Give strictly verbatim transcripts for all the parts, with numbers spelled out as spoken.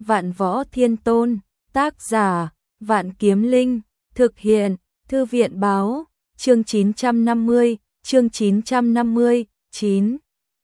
Vạn Võ Thiên Tôn, tác giả, Vạn Kiếm Linh, thực hiện, Thư viện báo, chương chín trăm năm mươi, chương chín trăm năm mươi, chín.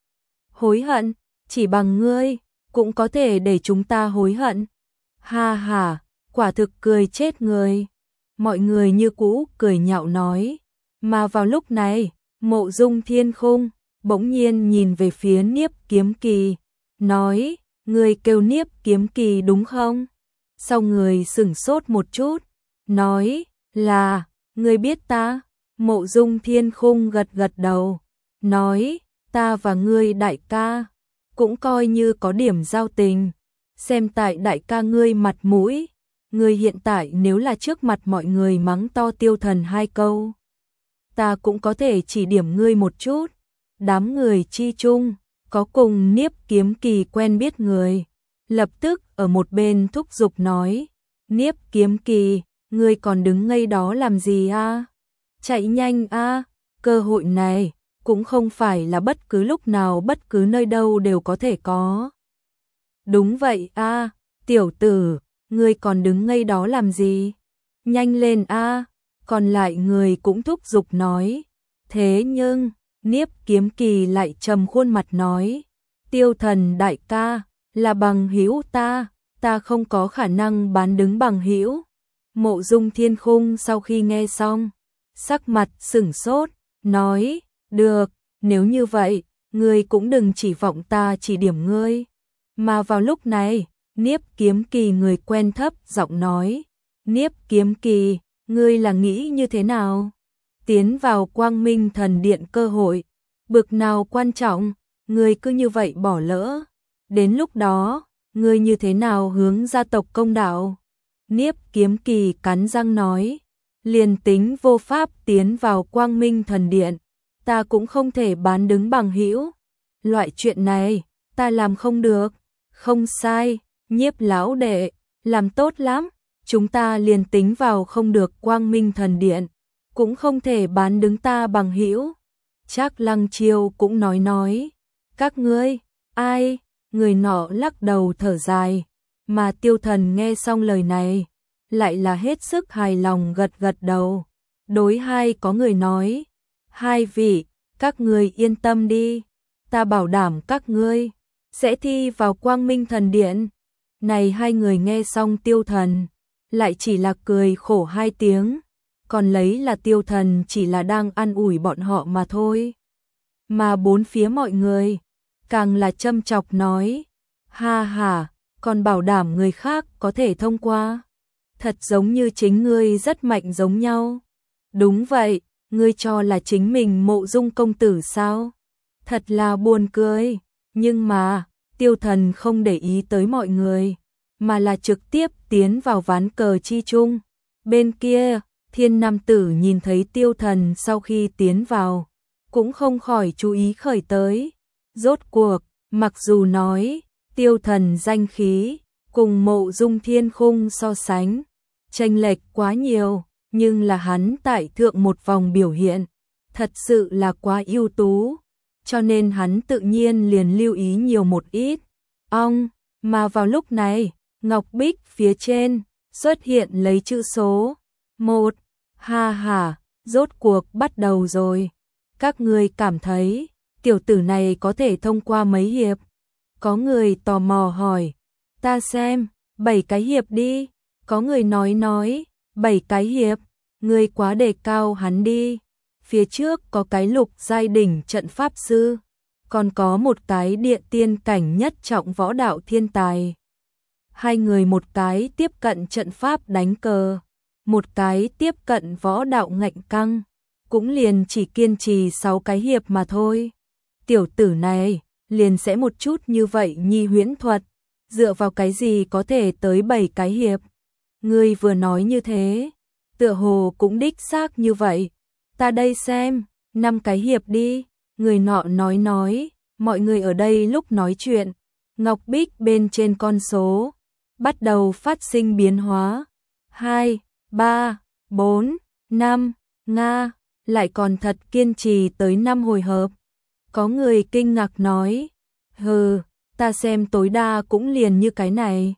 Hối hận, chỉ bằng ngươi, cũng có thể để chúng ta hối hận. Ha ha, quả thực cười chết người. Mọi người như cũ cười nhạo nói. Mà vào lúc này, Mộ Dung Thiên Khung bỗng nhiên nhìn về phía Niếp Kiếm Kỳ, nói, người kêu Niếp Kiếm Kỳ đúng không? Sau người sửng sốt một chút, nói, là, người biết ta? Mộ Dung Thiên Khung gật gật đầu, nói, ta và ngươi đại ca, cũng coi như có điểm giao tình, xem tại đại ca ngươi mặt mũi, ngươi hiện tại nếu là trước mặt mọi người mắng to Tiêu Thần hai câu, ta cũng có thể chỉ điểm ngươi một chút. Đám người chi chung, có cùng Niếp Kiếm Kỳ quen biết người, lập tức ở một bên thúc giục nói, Niếp Kiếm Kỳ, ngươi còn đứng ngây đó làm gì a? Chạy nhanh a, cơ hội này cũng không phải là bất cứ lúc nào bất cứ nơi đâu đều có thể có. Đúng vậy a, tiểu tử, ngươi còn đứng ngây đó làm gì? Nhanh lên a, còn lại người cũng thúc giục nói. Thế nhưng, Niếp Kiếm Kỳ lại trầm khuôn mặt nói, Tiêu Thần đại ca, là bằng hữu ta, ta không có khả năng bán đứng bằng hữu. Mộ Dung Thiên Khung sau khi nghe xong, sắc mặt sửng sốt, nói, được, nếu như vậy, ngươi cũng đừng chỉ vọng ta chỉ điểm ngươi. Mà vào lúc này, Niếp Kiếm Kỳ người quen thấp giọng nói, Niếp Kiếm Kỳ, ngươi là nghĩ như thế nào? Tiến vào Quang Minh Thần Điện cơ hội, bực nào quan trọng, ngươi cứ như vậy bỏ lỡ. Đến lúc đó, ngươi như thế nào hướng gia tộc công đạo? Niếp Kiếm Kỳ cắn răng nói, liền tính vô pháp tiến vào Quang Minh Thần Điện, ta cũng không thể bán đứng bằng hữu. Loại chuyện này, ta làm không được. Không sai, Nhiếp lão đệ, làm tốt lắm, chúng ta liền tính vào không được Quang Minh Thần Điện, cũng không thể bán đứng ta bằng hữu. Trác Lăng Chiêu cũng nói nói, các ngươi, ai? Người nọ lắc đầu thở dài, mà Tiêu Thần nghe xong lời này, lại là hết sức hài lòng gật gật đầu. Đối hai có người nói, hai vị, các ngươi yên tâm đi, ta bảo đảm các ngươi sẽ thi vào Quang Minh Thần Điện. Này hai người nghe xong Tiêu Thần, lại chỉ là cười khổ hai tiếng, còn lấy là Tiêu Thần chỉ là đang an ủi bọn họ mà thôi. Mà bốn phía mọi người, càng là châm chọc nói, ha ha, còn bảo đảm người khác có thể thông qua. Thật giống như chính ngươi rất mạnh giống nhau. Đúng vậy, ngươi cho là chính mình Mộ Dung công tử sao? Thật là buồn cười. Nhưng mà, Tiêu Thần không để ý tới mọi người, mà là trực tiếp tiến vào ván cờ chi chung. Bên kia, Thiên Nam Tử nhìn thấy Tiêu Thần sau khi tiến vào, cũng không khỏi chú ý khởi tới. Rốt cuộc, mặc dù nói, Tiêu Thần danh khí, cùng Mộ Dung Thiên Khung so sánh, chênh lệch quá nhiều, nhưng là hắn tại thượng một vòng biểu hiện, thật sự là quá ưu tú, cho nên hắn tự nhiên liền lưu ý nhiều một ít. Ong, mà vào lúc này, ngọc bích phía trên, xuất hiện lấy chữ số, một, ha ha, rốt cuộc bắt đầu rồi. Các người cảm thấy, tiểu tử này có thể thông qua mấy hiệp? Có người tò mò hỏi, ta xem, bảy cái hiệp đi. Có người nói nói, bảy cái hiệp, người quá đề cao hắn đi. Phía trước có cái lục giai đỉnh trận pháp sư, còn có một cái địa tiên cảnh nhất trọng võ đạo thiên tài. Hai người một cái tiếp cận trận pháp đánh cờ, một cái tiếp cận võ đạo ngạnh căng, cũng liền chỉ kiên trì sáu cái hiệp mà thôi. Tiểu tử này, liền sẽ một chút như vậy nhi huyễn thuật, dựa vào cái gì có thể tới bảy cái hiệp? Ngươi vừa nói như thế, tựa hồ cũng đích xác như vậy. Ta đây xem, năm cái hiệp đi. Người nọ nói nói, mọi người ở đây lúc nói chuyện, ngọc bích bên trên con số bắt đầu phát sinh biến hóa. Hai, ba, bốn, năm, nga, lại còn thật kiên trì tới năm hồi hợp. Có người kinh ngạc nói, hừ, ta xem tối đa cũng liền như cái này.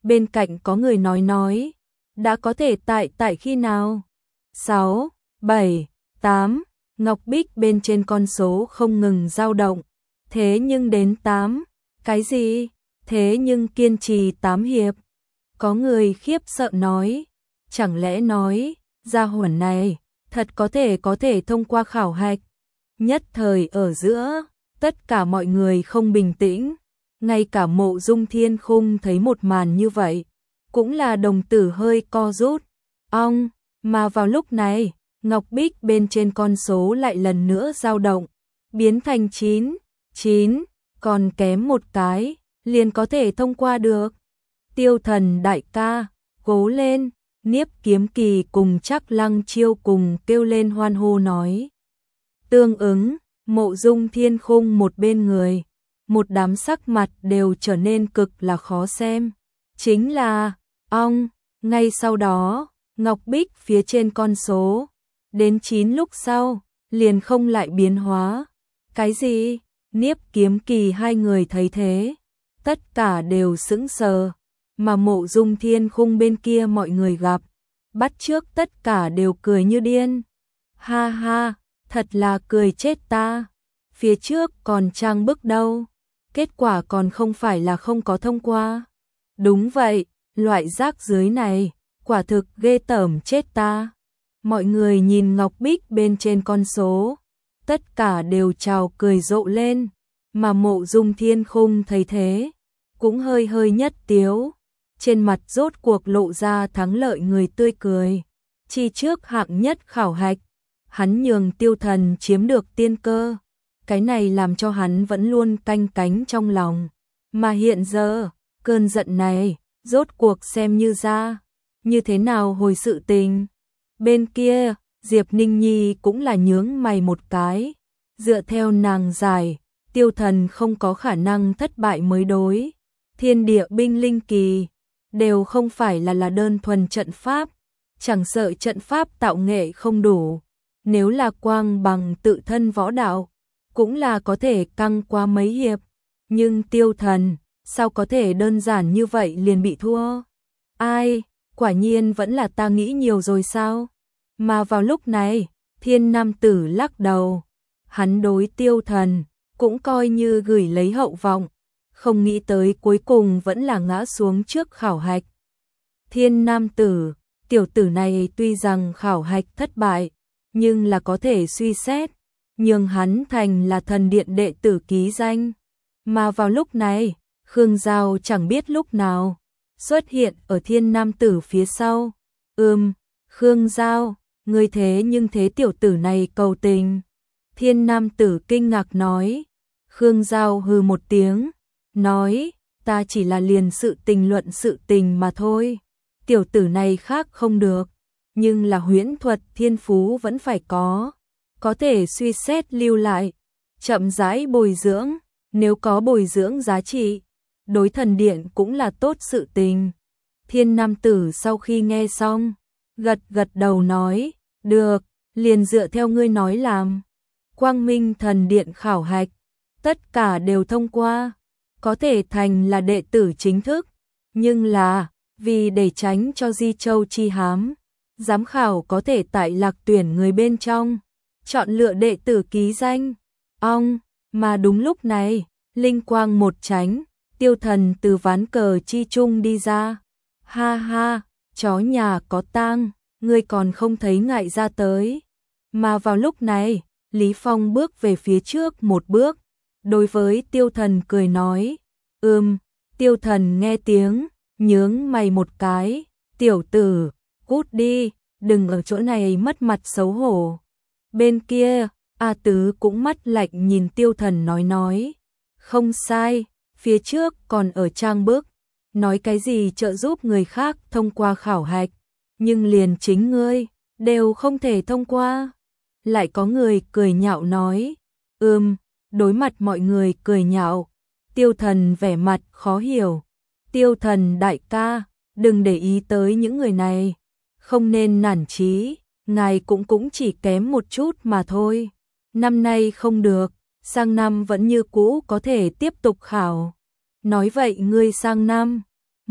Bên cạnh có người nói nói, đã có thể tại tại khi nào? sáu, bảy, tám, ngọc bích bên trên con số không ngừng dao động. Thế nhưng đến tám, cái gì? Thế nhưng kiên trì tám hiệp. Có người khiếp sợ nói, chẳng lẽ nói, gia hỏa này, thật có thể có thể thông qua khảo hạch. Nhất thời ở giữa, tất cả mọi người không bình tĩnh, ngay cả Mộ Dung Thiên Khung thấy một màn như vậy, cũng là đồng tử hơi co rút. Ong, mà vào lúc này, ngọc bích bên trên con số lại lần nữa dao động, biến thành chín, chín, còn kém một cái, liền có thể thông qua được. Tiêu Thần đại ca, cố lên, Niếp Kiếm Kỳ cùng Trác Lăng Chiêu cùng kêu lên hoan hô nói. Tương ứng, Mộ Dung Thiên Khung một bên người, một đám sắc mặt đều trở nên cực là khó xem. Chính là, ong, ngay sau đó, ngọc bích phía trên con số, đến chín lúc sau, liền không lại biến hóa. Cái gì? Niếp Kiếm Kỳ hai người thấy thế, tất cả đều sững sờ, mà Mộ Dung Thiên Khung bên kia mọi người gặp, bắt trước tất cả đều cười như điên. Ha ha, thật là cười chết ta, phía trước còn trang bức đâu, kết quả còn không phải là không có thông qua. Đúng vậy, loại rác dưới này, quả thực ghê tởm chết ta. Mọi người nhìn ngọc bích bên trên con số, tất cả đều chào cười rộ lên, mà Mộ Dung Thiên Khung thấy thế, cũng hơi hơi nhất tiếu, trên mặt rốt cuộc lộ ra thắng lợi người tươi cười. Chi trước hạng nhất khảo hạch, hắn nhường Tiêu Thần chiếm được tiên cơ, cái này làm cho hắn vẫn luôn canh cánh trong lòng, mà hiện giờ, cơn giận này, rốt cuộc xem như ra, như thế nào hồi sự tình. Bên kia, Diệp Ninh Nhi cũng là nhướng mày một cái, dựa theo nàng giải, Tiêu Thần không có khả năng thất bại mới đối. Thiên địa binh linh kỳ, đều không phải là là đơn thuần trận pháp, chẳng sợ trận pháp tạo nghệ không đủ, nếu là quang bằng tự thân võ đạo, cũng là có thể căng qua mấy hiệp, nhưng Tiêu Thần, sao có thể đơn giản như vậy liền bị thua? Ai, quả nhiên vẫn là ta nghĩ nhiều rồi sao? Mà vào lúc này, Thiên Nam Tử lắc đầu, hắn đối Tiêu Thần, cũng coi như gửi lấy hậu vọng, không nghĩ tới cuối cùng vẫn là ngã xuống trước khảo hạch. Thiên Nam Tử, tiểu tử này tuy rằng khảo hạch thất bại, nhưng là có thể suy xét, nhưng hắn thành là thần điện đệ tử ký danh. Mà vào lúc này, Khương Giao chẳng biết lúc nào xuất hiện ở Thiên Nam Tử phía sau. Ừm, Khương Giao, ngươi thế nhưng thế tiểu tử này cầu tình. Thiên Nam Tử kinh ngạc nói. Khương Giao hừ một tiếng, nói, ta chỉ là liền sự tình luận sự tình mà thôi. Tiểu tử này khác không được, nhưng là huyễn thuật thiên phú vẫn phải có, có thể suy xét lưu lại, chậm rãi bồi dưỡng, nếu có bồi dưỡng giá trị, đối thần điện cũng là tốt sự tình. Thiên Nam Tử sau khi nghe xong, gật gật đầu nói, được, liền dựa theo ngươi nói làm. Quang Minh thần điện khảo hạch, tất cả đều thông qua, có thể thành là đệ tử chính thức, nhưng là, vì để tránh cho Di Châu chi hám, giám khảo có thể tại lạc tuyển người bên trong, chọn lựa đệ tử ký danh. Ong, mà đúng lúc này, linh quang một tránh, Tiêu Thần từ ván cờ chi trung đi ra. Ha ha, chó nhà có tang, ngươi còn không thấy ngại ra tới. Mà vào lúc này, Lý Phong bước về phía trước một bước, đối với Tiêu Thần cười nói, ừm, Tiêu Thần nghe tiếng, nhướng mày một cái, tiểu tử, cút đi, đừng ở chỗ này mất mặt xấu hổ. Bên kia, A Tứ cũng mắt lạnh nhìn Tiêu Thần nói nói, không sai, phía trước còn ở trang bức, nói cái gì trợ giúp người khác thông qua khảo hạch, nhưng liền chính ngươi, đều không thể thông qua. Lại có người cười nhạo nói, ừm, đối mặt mọi người cười nhạo, Tiêu Thần vẻ mặt khó hiểu. Tiêu Thần đại ca, đừng để ý tới những người này, không nên nản chí, ngài cũng cũng chỉ kém một chút mà thôi. Năm nay không được, sang năm vẫn như cũ có thể tiếp tục khảo. Nói vậy ngươi sang năm,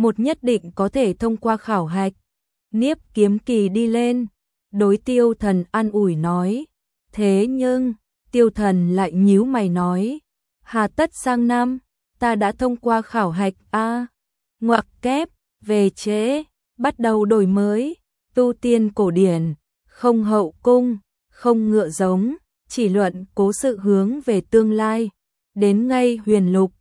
một nhất định có thể thông qua khảo hạch. Niếp Kiếm Kỳ đi lên, đối Tiêu Thần an ủi nói, thế nhưng, Tiêu Thần lại nhíu mày nói, hà tất sang năm, ta đã thông qua khảo hạch a. Ngoặc kép, về trễ, bắt đầu đổi mới, tu tiên cổ điển, không hậu cung, không ngựa giống, chỉ luận cố sự hướng về tương lai, đến ngay huyền lục,